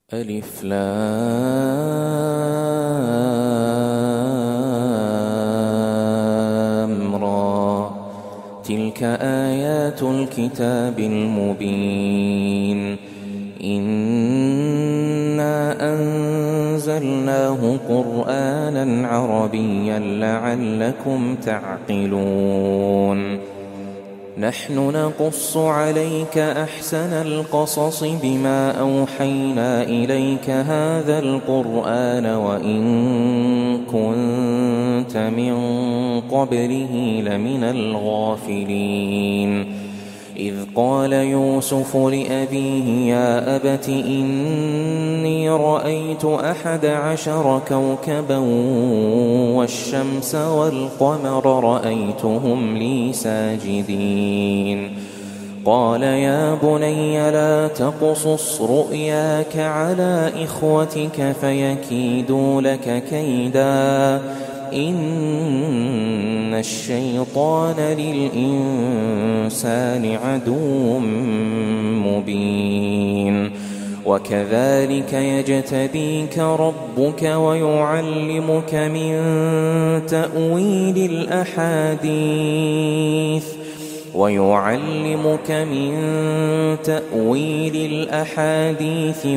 ألف لام را. تلك آيات الكتاب المبين. إنا أنزلناه قرآنا عربيا لعلكم تعقلون. نحن نقص عليك أحسن القصص بما أوحينا إليك هذا القرآن وإن كنت من قبله لمن الغافلين. إذ قال يوسف لأبيه يا أبت إني رأيت 11 كوكبا والشمس والقمر رأيتهم لي ساجدين. قال يا بني لا تقصص رؤياك على إخوتك فيكيدوا لك كيدا إن الشيطان للإنسان عدو مبين. وكذلك يجتبيك ربك ويعلمك من تأويل الأحاديث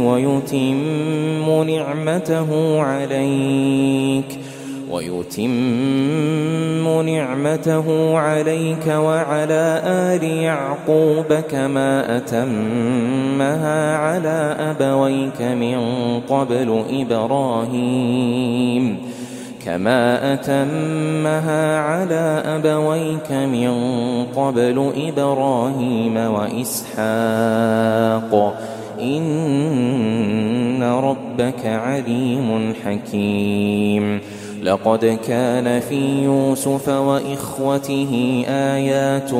ويتم نعمته عليك وعلى آل يعقوب كما أتمها على أبويك من قبل إبراهيم وإسحاق إن ربك عليم حكيم. لقد كان في يوسف وإخوته آيات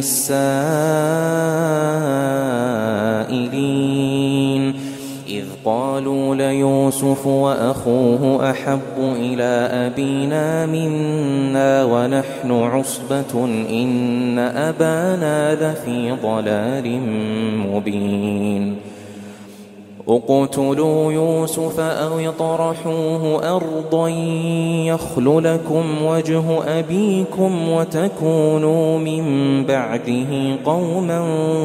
للسائلين إذ قالوا ليوسف وأخوه أحب إلى أبينا منا ونحن عصبة إن أبانا لفي ضلال مبين. اقتلوا يوسف أو اطرحوه أرضا يخل لكم وجه أبيكم وتكونوا من بعده قوما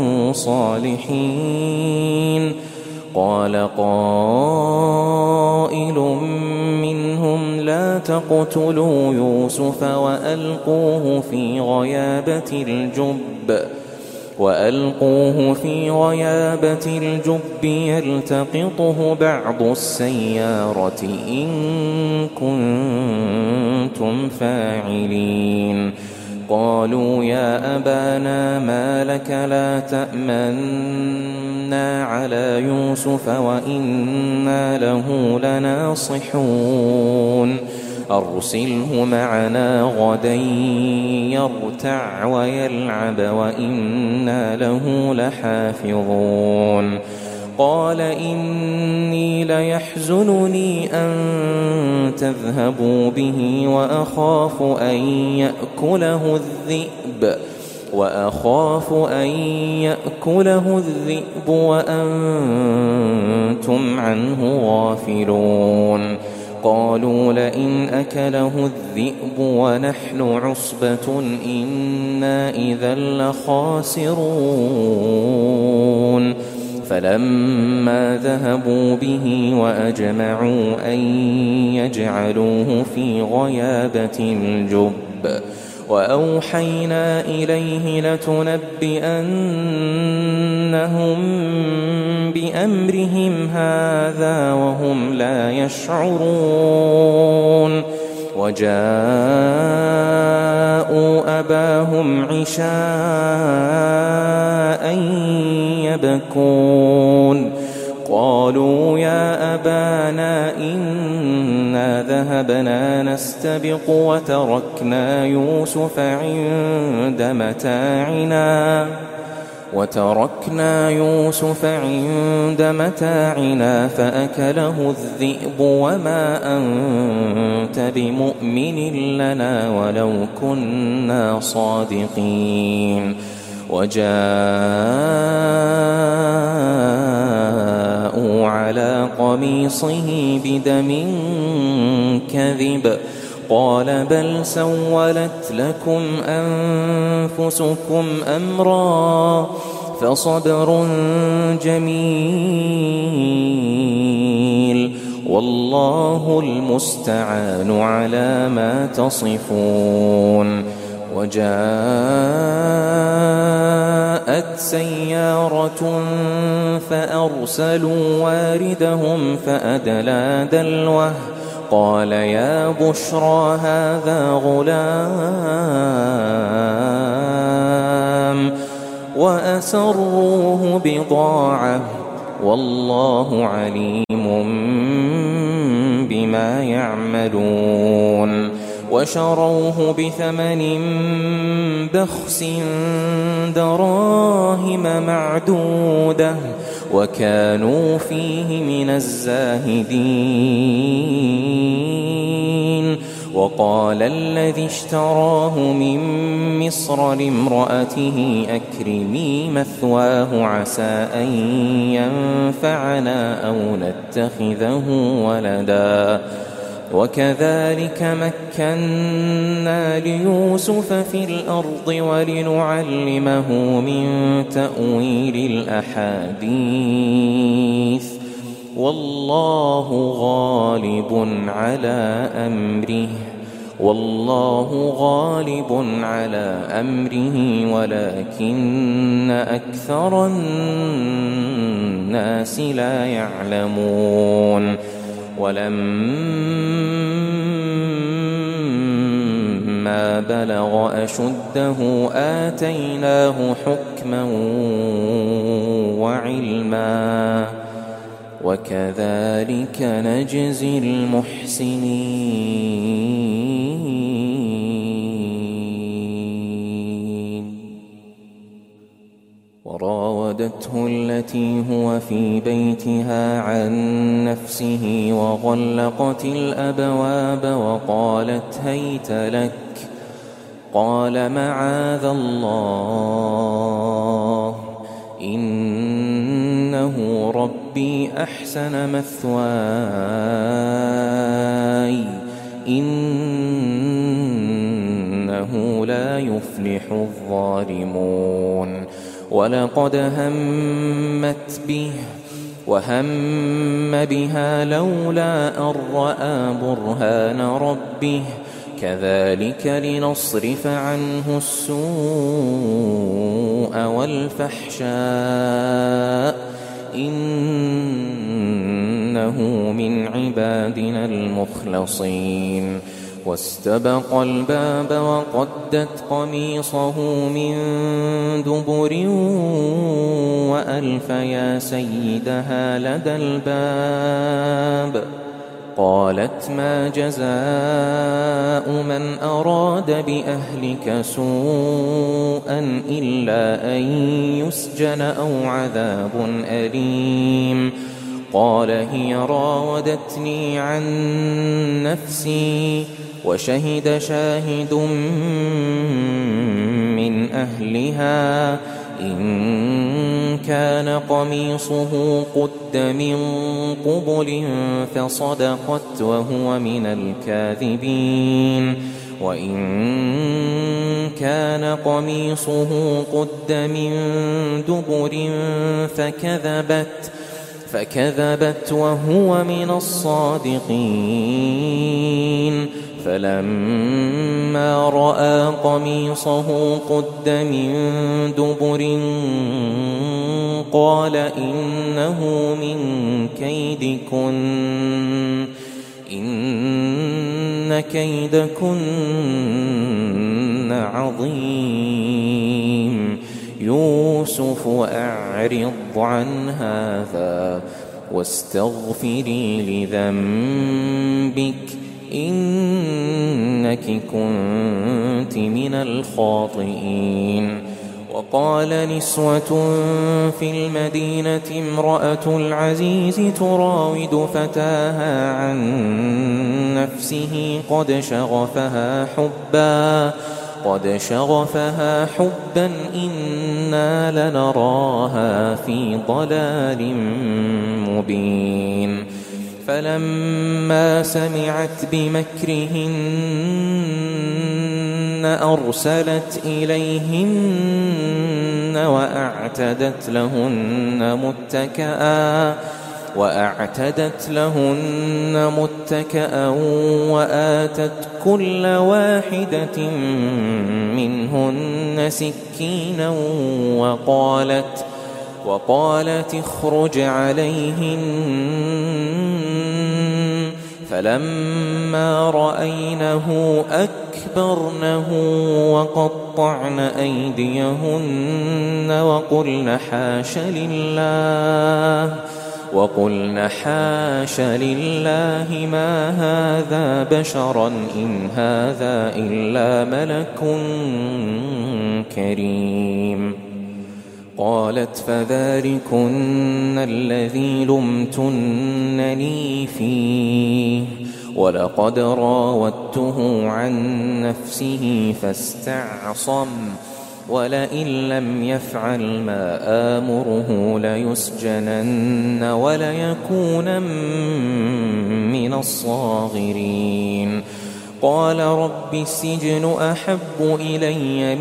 صالحين. قال قائل منهم لا تقتلوا يوسف وألقوه في غيابة الجب يلتقطه بعض السيارة إن كنتم فاعلين. قالوا يا أبانا ما لك لا تأمنا على يوسف وإنا له لناصحون. أرسله معنا غدا يرتع ويلعب وإنا له لحافظون. قال إني ليحزنني أن تذهبوا به وأخاف أن يأكله الذئب وأنتم عنه غافلون. قالوا لئن أكله الذئب ونحن عصبة إنا إذا لخاسرون. فلما ذهبوا به وأجمعوا أن يجعلوه في غيابة الجب وأوحينا إليه لتنبئنهم بأمرهم هذا وهم لا يشعرون. وجاءوا أباهم عشاء يبكون. قالوا يا أبانا إنا ذهبنا نستبق وتركنا يوسف عند متاعنا فأكله الذئب وما أنت بمؤمن لنا ولو كنا صادقين. وجاءوا على قميصه بدم كذب قال بل سولت لكم أنفسكم أمرا فصبر جميل والله المستعان على ما تصفون. وجاءت سيارة فأرسلوا واردهم فأدلى دلوه قال يا بشرى هذا غلام وأسروه بضاعة والله عليم بما يعملون. وشروه بثمن بخس دراهم معدودة وكانوا فيه من الزاهدين. وقال الذي اشتراه من مصر لامرأته أكرمي مثواه عسى أن ينفعنا أو نتخذه ولدا وكذلك مكنا ليوسف في الأرض ولنعلمه من تأويل الأحاديث والله غالب على أمره ولكن أكثر الناس لا يعلمون. ولما بلغ أشده آتيناه حكما وعلما وكذلك نجزي المحسنين. وراودته التي هو في بيتها عن نفسه وغلقت الأبواب وقالت هيت لك قال معاذ الله إنه ربي أحسن مثواي إنه لا يفلح الظالمون. ولقد همت به وهم بها لولا أن رأى برهان ربه كذلك لنصرف عنه السوء والفحشاء إنه من عبادنا المخلصين. واستبق الباب وقدت قميصه من دبر وألف يا سيدها لدى الباب قالت ما جزاء من أراد بأهلك سوءا إلا أن يسجن أو عذاب أليم. قال هي راودتني عن نفسي وشهد شاهد من أهلها إن كان قميصه قد من قبل فصدقت وهو من الكاذبين وإن كان قميصه قد من دبر فكذبت وهو من الصادقين. فلما رأى قميصه قد من دبر قال إنه من كيدكن إن كيدكن عظيم. يوسف أعرض عن هذا واستغفري لذنبك إنك كنت من الخاطئين. وقال نسوة في المدينة امرأة العزيز تراود فتاها عن نفسه قد شغفها حبا قد شغفها حبا إنا لنراها في ضلال مبين فلما سمعت بمكرهن أرسلت إليهن وأعتدت لهن متكأ وآتت كل واحدة منهن سكينا وقالت اخرج عليهن فلما رأينه أكبرنه وقطعن أيديهن وقلن حاش لله ما هذا بشرا إن هذا إلا ملك كريم قالت فذلكن الذي لمتنني فيه ولقد راودته عن نفسه فاستعصم ولئن لم يفعل ما آمره ليسجنن وليكون من الصاغرين قال رب السجن أحب إلي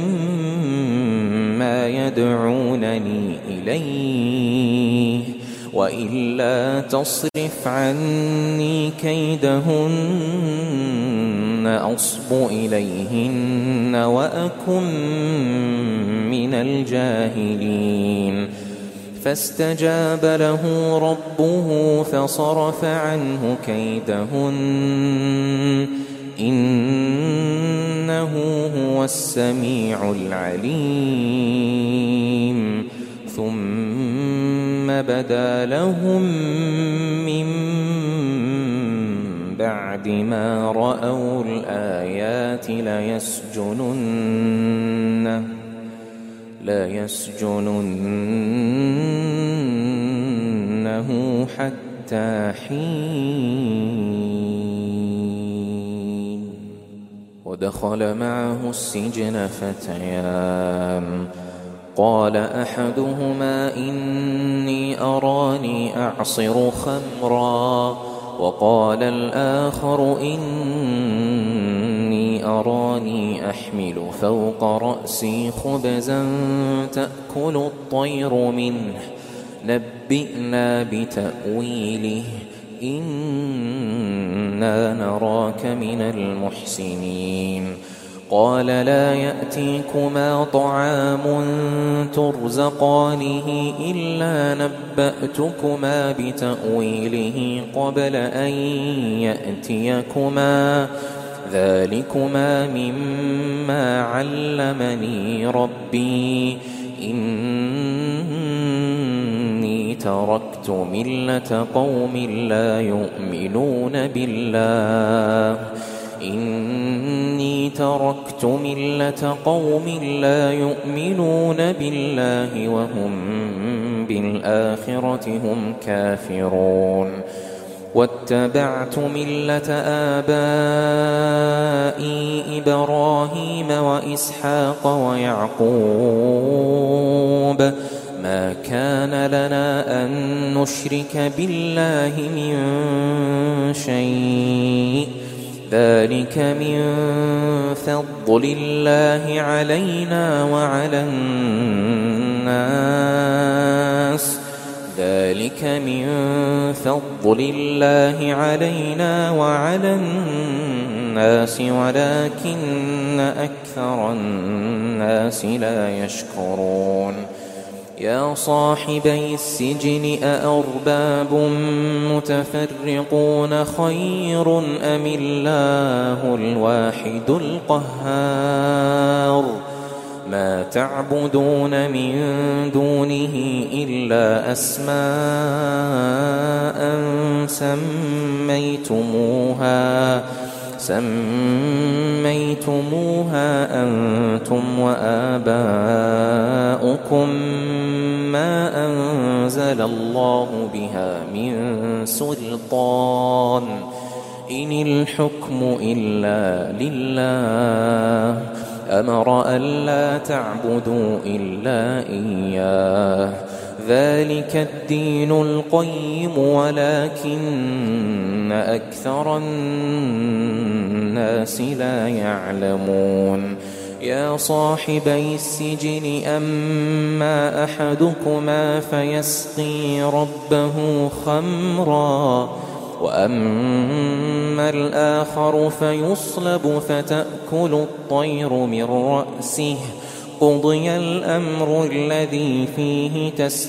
مما يدعونني إليه وإلا تصرف عني كيدهن أصب إليهن وأكن من الجاهلين فاستجاب له ربه فصرف عنه كيدهن إنه هو السميع العليم ثم بدا لهم من بعد ما رأوا الآيات ليسجننه حتى حين ودخل معه السجن فتيان قال أحدهما إني أراني أعصر خمرا وقال الآخر إني أراني أحمل فوق رأسي خبزا تأكل الطير منه نبئنا بتأويله إنا نراك من المحسنين قال لا يأتيكما طعام ترزقانه إلا نبأتكما بتأويله قبل أن يأتيكما ذلكما مما علمني ربي إني تركت ملة قوم لا يؤمنون بالله وهم بالآخرة هم كافرون واتبعت ملة آبائي إبراهيم وإسحاق ويعقوب ما كان لنا أن نشرك بالله من شيء ذلك من فضل الله علينا وعلى الناس ولكن أكثر الناس لا يشكرون يا صاحبي السجن أأرباب متفرقون خير أم الله الواحد القهار ما تعبدون من دونه إلا أسماء سميتموها أنتم وآباؤكم ما أنزل الله بها من سلطان إن الحكم إلا لله أمر ألا تعبدوا إلا إياه ذلك الدين القيم ولكن أكثر الناس لا يعلمون يا صاحبي السجن أما أحدكما فيسقي ربه خمرا وأما الآخر فيصلب فتأكل الطير من رأسه قضي الأمر الذي فيه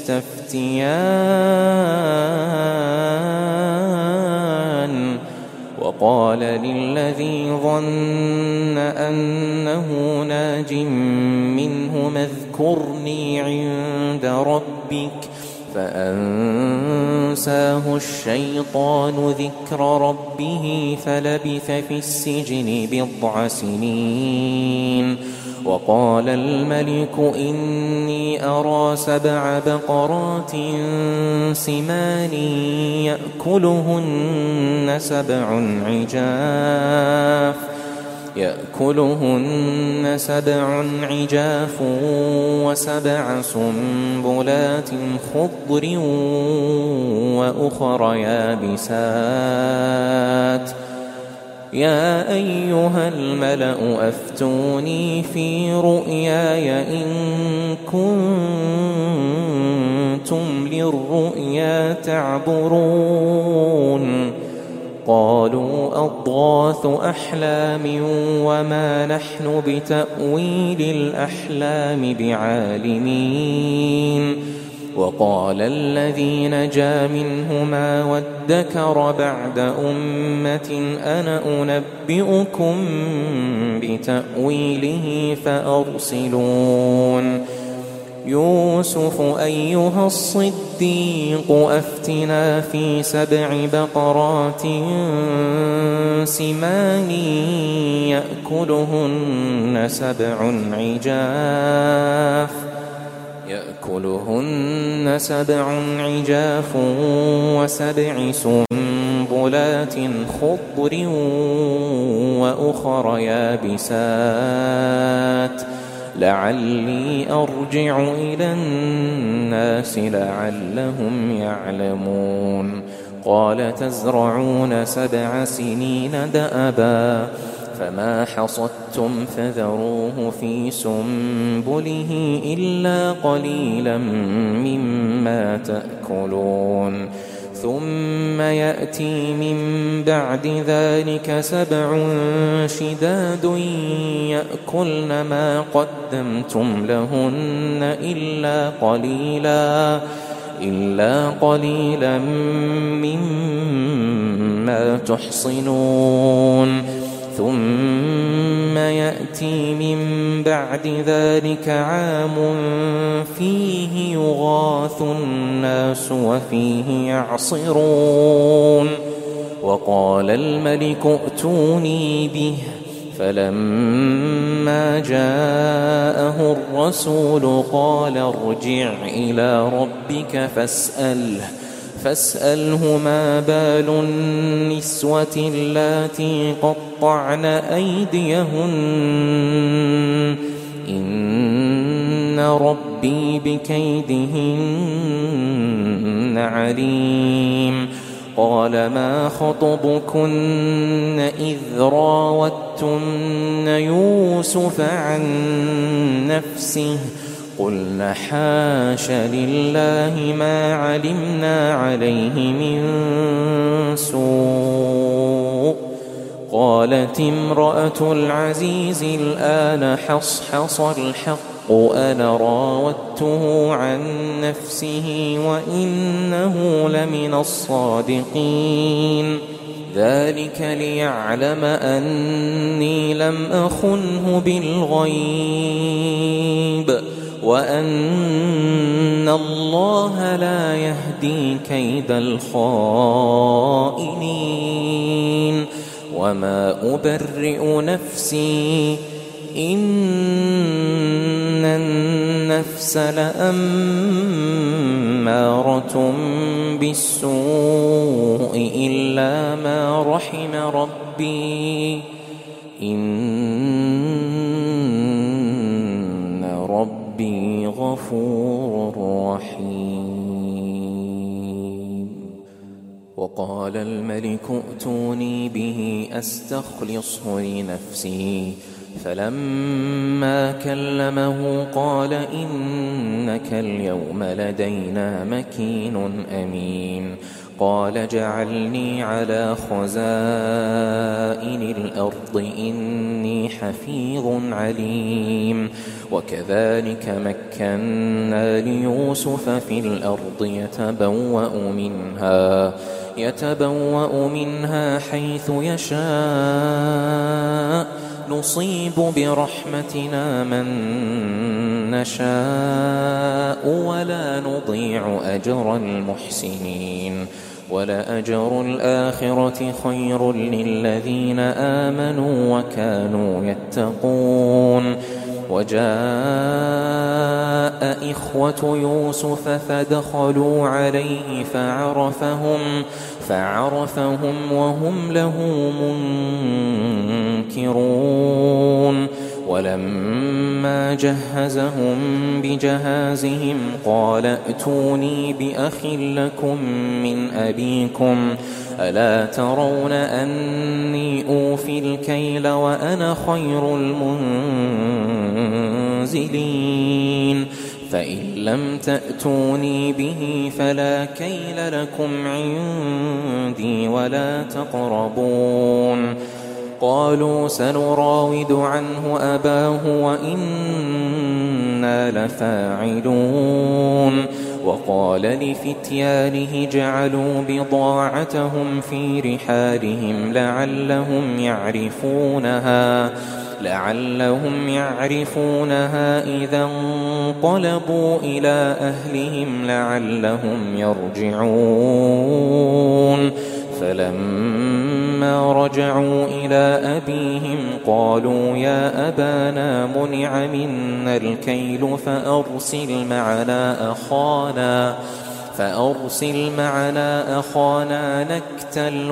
تستفتيان وقال للذي ظن أنه ناج منه اذكرني عند ربك فأنساه الشيطان ذكر ربه فلبث في السجن 9 سنين وقال الملك إني أرى 7 بقرات سمان يأكلهن 7 عجاف و7 سنبلات خضر وأخر يابسات يا أيها الملأ أفتوني في رؤياي إن كنتم للرؤيا تعبرون قالوا أضغاث أحلام وما نحن بتأويل الأحلام بعالمين وقال الذي نجا منهما وادكر بعد أمة أنا أنبئكم بتأويله فأرسلون يوسف أيها الصديق أفتنا في 7 بقرات سمان يأكلهن 7 عجاف و7 سنبلات خضر وأخر يابسات لعلي أرجع إلى الناس لعلهم يعلمون قال تزرعون 7 سنين دأبا فما حصدتم فذروه في سنبله إلا قليلا مما تأكلون ثم يأتي من بعد ذلك 7 شداد يأكلن ما قدمتم لهن إلا قليلا مما تحصنون ثم يأتي من بعد ذلك عام فيه يغاث الناس وفيه يعصرون وقال الملك ائتوني به فلما جاءه الرسول قال ارجع إلى ربك فاسأله ما بال النسوة اللاتي قطعن أيديهن إن ربي بكيدهن عليم قال ما خطبكن إذ راوتن يوسف عن نفسه قلنا حاش لله ما علمنا عليه من سوء قالت امرأة العزيز الآن حصحص الحق أنا راودته عن نفسه وإنه لمن الصادقين ذلك ليعلم أني لم أخنه بالغيب وأن الله لا يهدي كيد الخائنين وما أبرئ نفسي إن النفس لأمارة بالسوء إلا ما رحم ربي إن غفور رحيم. وقال الملك ائتوني به أستخلصه لنفسي، فلما كلمه قال إنك اليوم لدينا مكين أمين. قال اجعلني على خزائن الأرض إني حفيظ عليم. وكذلك مكنا ليوسف في الأرض يتبوأ منها حيث يشاء، نصيب برحمتنا من نشاء ولا نضيع أجر المحسنين. ولأجر الآخرة خير للذين آمنوا وكانوا يتقون. وجاء إخوة يوسف فدخلوا عليه فعرفهم وهم له منكرون. ولما جهزهم بجهازهم قال ائتوني بأخ لكم من أبيكم، ألا ترون أني أوفي الكيل وأنا خير المنزلين؟ فإن لم تأتوني به فلا كيل لكم عندي ولا تقربون. قالوا سنراود عنه أباه وإنا لفاعلون. وقال لفتيانه جعلوا بضاعتهم في رحالهم لعلهم يعرفونها إذا انقلبوا إلى أهلهم لعلهم يرجعون. فلما رجعوا إلى أبيهم قالوا يا أبانا منع منا الكيل فأرسل معنا أخانا نكتل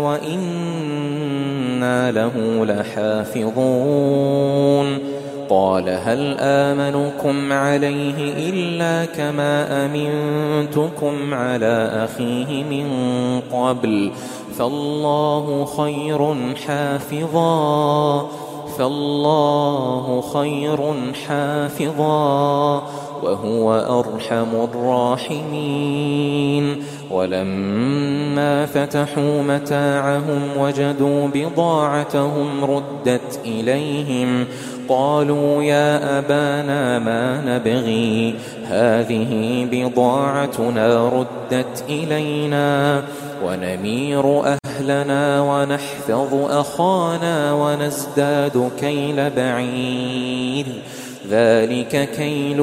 وإنا له لحافظون. قال هل آمنكم عليه إلا كما أمنتكم على أخيه من قبل، فالله خير حافظا وهو أرحم الراحمين. ولما فتحوا متاعهم وجدوا بضاعتهم ردت إليهم قالوا يا أبانا ما نبغي، هذه بضاعتنا ردت إلينا ونمير أهلنا ونحفظ أخانا ونزداد كيل بعير، ذلك كيل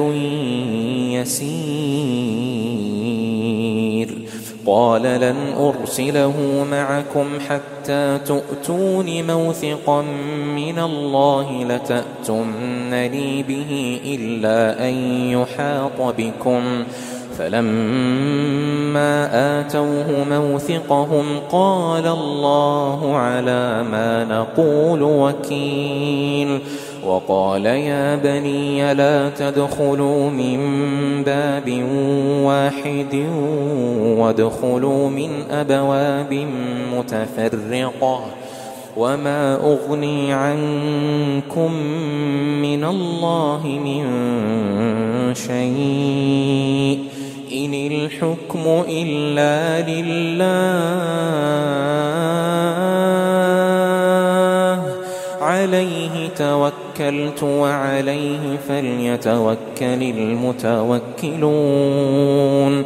يسير. قال لن أرسله معكم حتى تؤتون موثقا من الله لتأتونني به إلا أن يحاط بكم. فلما آتوه موثقهم قال الله على ما نقول وكيل. وقال يا بني لا تدخلوا من باب واحد وادخلوا من أبواب متفرقة، وما أغني عنكم من الله من شيء إن الحكم إلا لله عليه توكلت وعليه فليتوكل المتوكلون.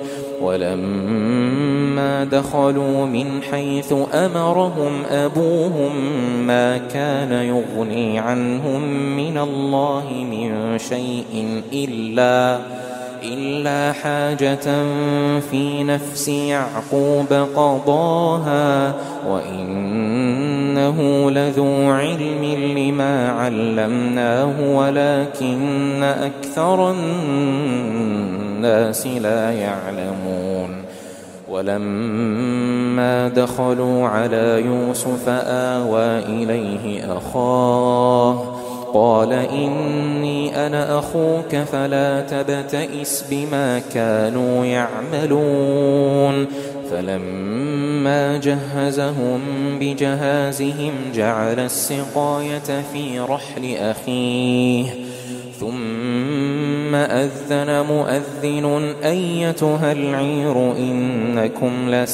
ولما دخلوا من حيث أمرهم أبوهم ما كان يغني عنهم من الله من شيء إلا حاجة في نفس يعقوب قضاها وإنه لذو علم لما علمناه ولكن أكثر الناس لا يعلمون. ولما دخلوا على يوسف آوى إليه أخاه قال إني أنا أخوك فلا تبتئس بما كانوا يعملون فلما جهزهم بجهازهم جعل السقاية في رحل أخيه ثم أذن مؤذن أيتها العير إنكم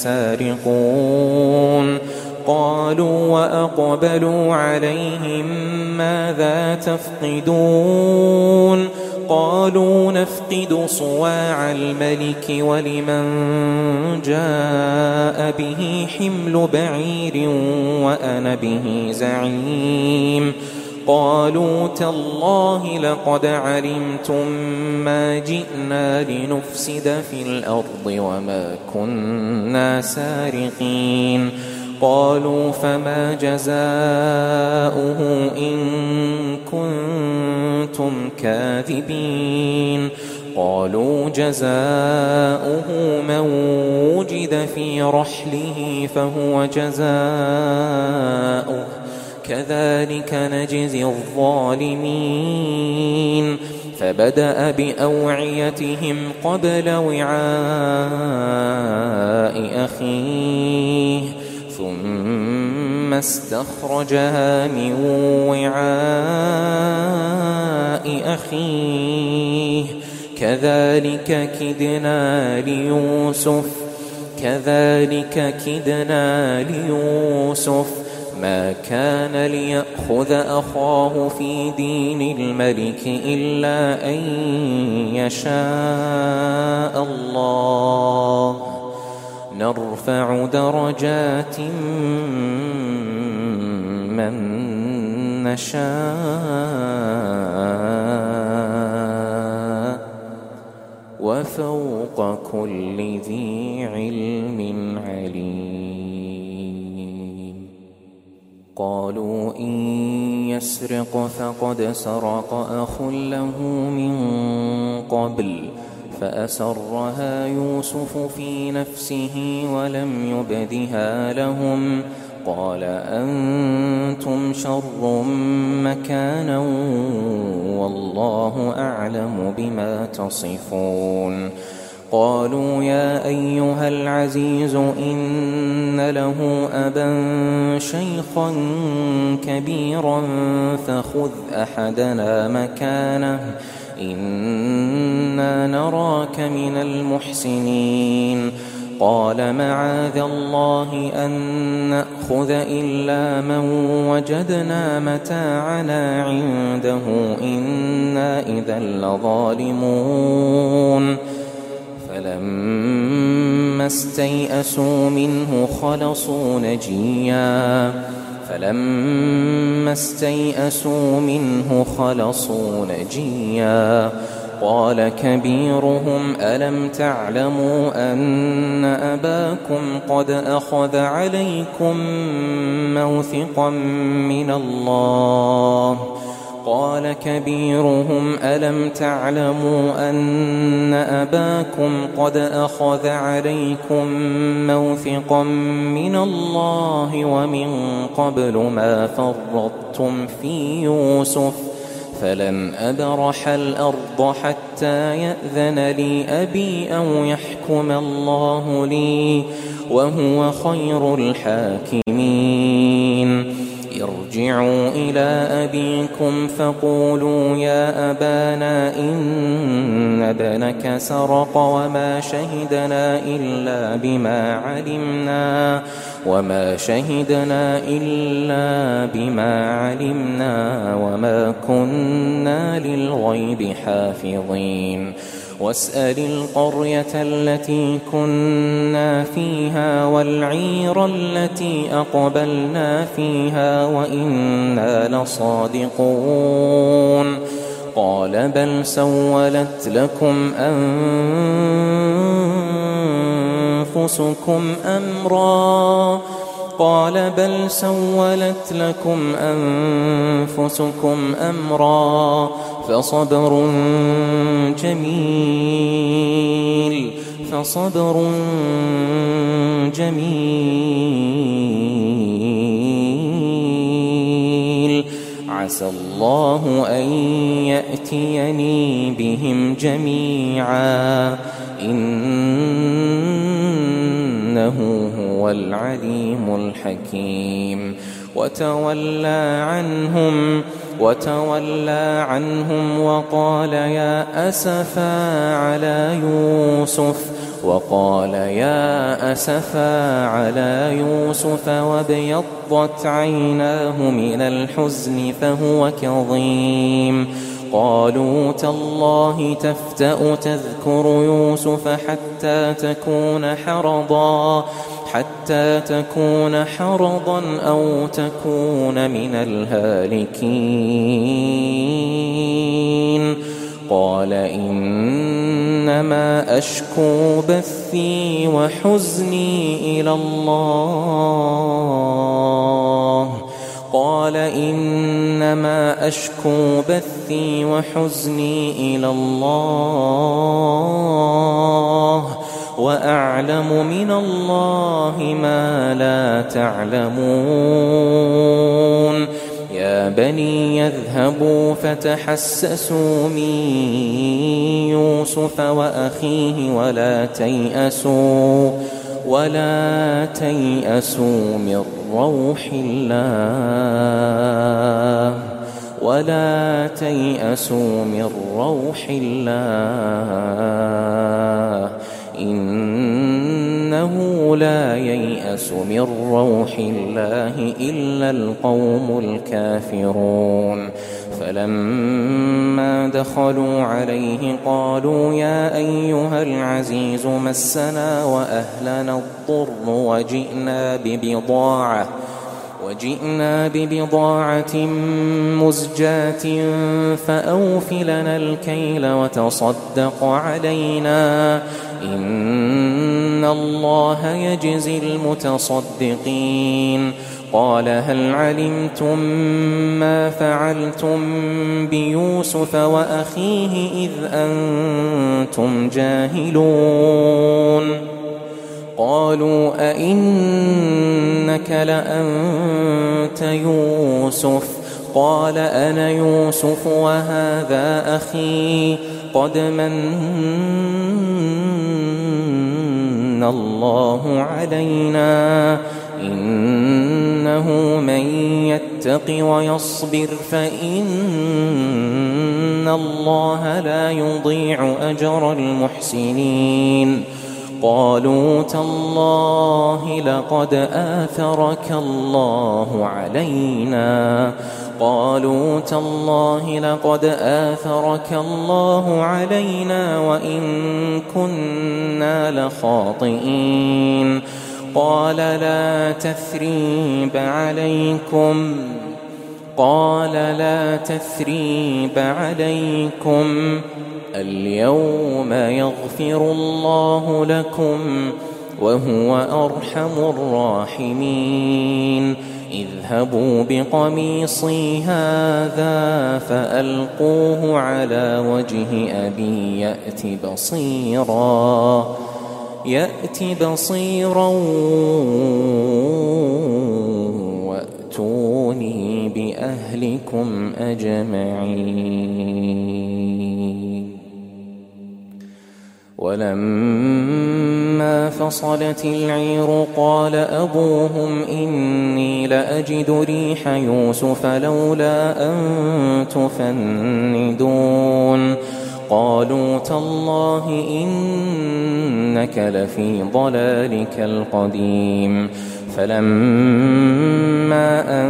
لسارقون قالوا وأقبلوا عليهم ماذا تفقدون قالوا نفقد صواع الملك ولمن جاء به حمل بعير وأنا به زعيم قالوا تالله لقد علمتم ما جئنا لنفسد في الأرض وما كنا سارقين قالوا فما جزاؤه إن كنتم كاذبين قالوا جزاؤه من وجد في رحله فهو جزاؤه كذلك نجزي الظالمين فبدأ بأوعيتهم قبل وعاء أخيه ثم استخرجها من وعاء أخيه كذلك كدنا ليوسف ما كان ليأخذ أخاه في دين الملك إلا أن يشاء الله نرفع درجات من نشاء وفوق كل ذي علم عليم قالوا إن يسرق فقد سرق أخ له من قبل فأسرها يوسف في نفسه ولم يبدها لهم قال أنتم شر مكانا والله أعلم بما تصفون قالوا يا أيها العزيز إن له أبا شيخا كبيرا فخذ أحدنا مكانه إنا نراك من المحسنين قال معاذ الله أن نأخذ إلا من وجدنا متاعنا عنده إنا إذا لظالمون فلما استيئسوا منه خلصوا نجيا قال كبيرهم ألم تعلموا أن أباكم قد أخذ عليكم موثقا من الله قال كبيرهم ألم تعلموا أن أباكم قد أخذ عليكم موثقا من الله ومن قبل ما فرطتم في يوسف فلن أبرح الأرض حتى يأذن لي أبي أو يحكم الله لي وهو خير الحاكمين ارجعوا إلى أبيكم فقولوا يا أبانا إن ابنك سرق وما شهدنا إلا بما علمنا وما كنا للغيب حافظين واسأل القرية التي كنا فيها والعير التي أقبلنا فيها وإنا لصادقون قال بل سولت لكم أنفسكم أمرا فصبر جميل عسى الله أن يأتيني بهم جميعا إنه هو العليم الحكيم. وتولى عنهم وقال يا أسفا على يوسف وابيضت عيناه من الحزن فهو كظيم. قالوا تالله تفتأ تذكر يوسف حتى تكون حرضا أو تكون من الهالكين. قال إنما أشكو بثي وحزني إلى الله وأعلم من الله ما لا تعلمون. يا بني يذهبوا فتحسسوا من يوسف وأخيه ولا تيأسوا من روح الله إنه لا ييأس من روح الله إلا القوم الكافرون. فلما دخلوا عليه قالوا يا أيها العزيز مسنا وأهلنا الضر وجئنا ببضاعة مزجاة فأوف لنا الكيل وتصدق علينا إن الله يجزي المتصدقين. قال هل علمتم ما فعلتم بيوسف وأخيه إذ أنتم جاهلون؟ قالوا أئنك لأنت يوسف؟ قال أنا يوسف وهذا أخي قد من الله علينا إنه من يتق ويصبر فإن الله لا يضيع أجر المحسنين. قالوا تالله لقد آثرك الله علينا وإن كنا لخاطئين. قال لا تثريب عليكم اليوم يغفر الله لكم وهو أرحم الراحمين. اذهبوا بقميصي هذا فألقوه على وجه أبي يأت بصيرا وأتوني بأهلكم أجمعين. ولما فصلت العير قال أبوهم إني لأجد ريح يوسف لولا أن تفندون. قالوا تالله إنك لفي ضلالك القديم. فلما أن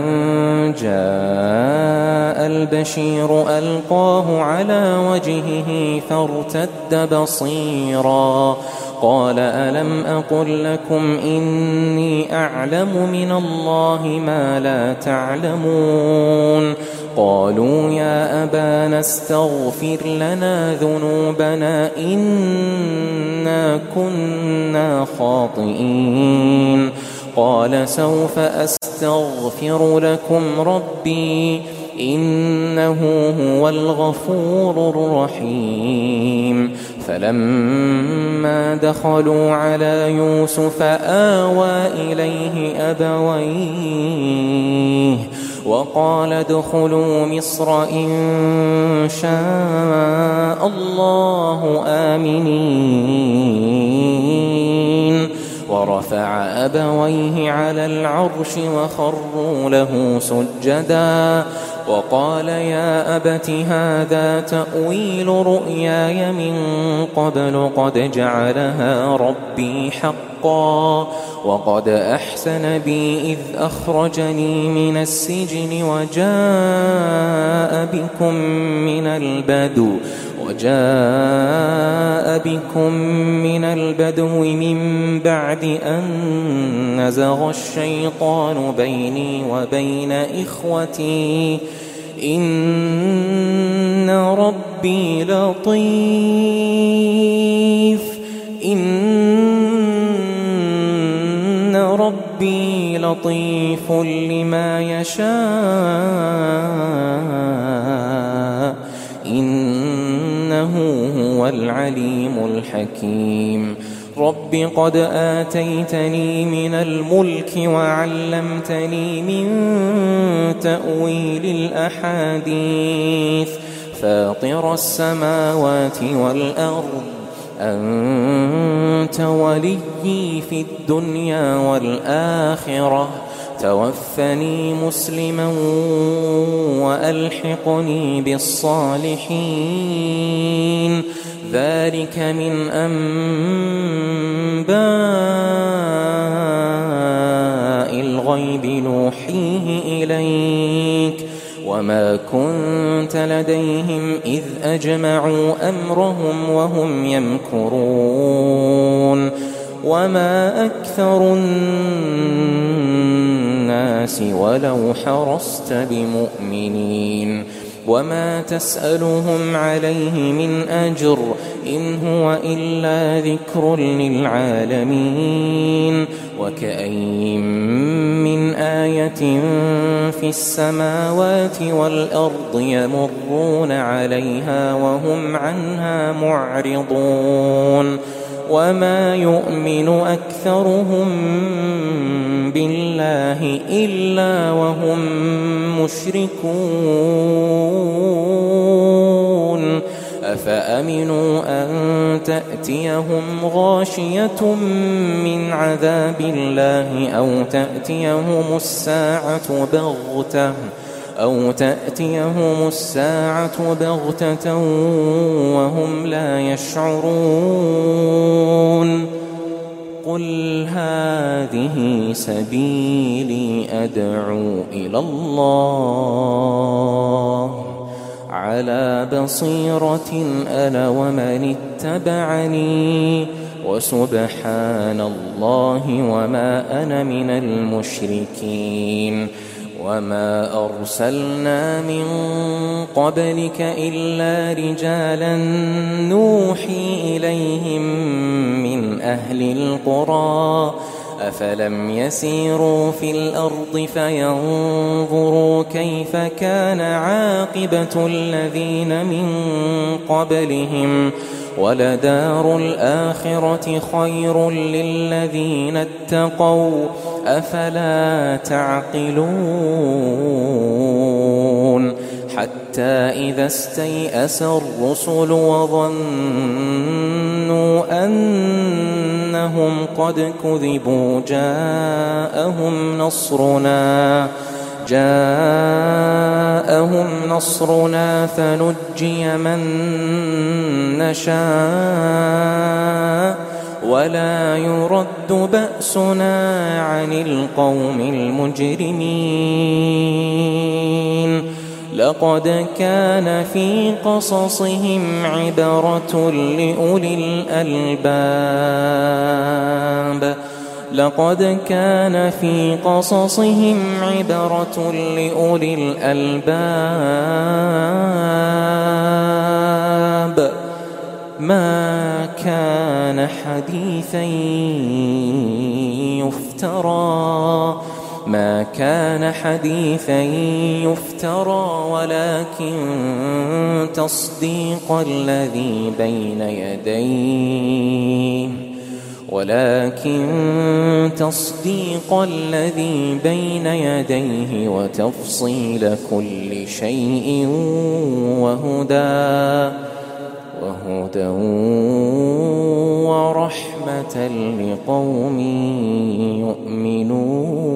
جاء البشير ألقاه على وجهه فارتد بصيرا. قال ألم أقل لكم إني أعلم من الله ما لا تعلمون؟ قالوا يا أبانا استغفر لنا ذنوبنا إنا كنا خاطئين. قال سوف أستغفر لكم ربي إنه هو الغفور الرحيم. فلما دخلوا على يوسف آوى إليه أبويه وقال ادخلوا مصر إن شاء الله آمنين ورفع أبويه على العرش وخروا له سجدا وقال يا أبت هذا تأويل رؤياي من قبل قد جعلها ربي حقا وقد أحسن بي إذ أخرجني من السجن وجاء بكم من البدو من بعد أن نزغ الشيطان بيني وبين إخوتي إن ربي لطيف لما يشاء إنه هو العليم الحكيم رب قد آتيتني من الملك وعلمتني من تأويل الأحاديث فاطر السماوات والأرض أنت وليي في الدنيا والآخرة توفني مسلما وألحقني بالصالحين ذلك من أنباء الغيب نوحيه إليك وما كنت لديهم إذ أجمعوا أمرهم وهم يمكرون وما أكثر الناس ولو حرصت بمؤمنين وما تسألهم عليه من أجر إن هو إلا ذكر للعالمين وكأين من آية في السماوات والأرض يمرون عليها وهم عنها معرضون وما يؤمن أكثرهم بالله إلا وهم مشركون أفأمنوا أن تأتيهم غاشية من عذاب الله أو تأتيهم الساعة بغتة وهم لا يشعرون قل هذه سبيلي أدعو إلى الله على بصيرة أنا ومن اتبعني وسبحان الله وما أنا من المشركين وما أرسلنا من قبلك إلا رجالا نوحي إليهم من أهل القرى أفلم يسيروا في الأرض فينظروا كيف كان عاقبة الذين من قبلهم ولدار الآخرة خير للذين اتقوا أفلا تعقلون حتى إذا استيأس الرسل وظنوا أنهم قد كذبوا جاءهم نصرنا فنجي من نشاء ولا يرد بأسنا عن القوم المجرمين لقد كان في قصصهم عبرة لأولي الألباب لقد كان في قصصهم عبرة لأولي الألباب ما كان حديثا يفترى ولكن تصديق الذي بين يديه ولكن تصديق الذي بين يديه وتفصيل كل شيء وهدى ورحمة لقوم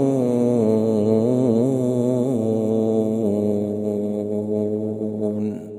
يؤمنون.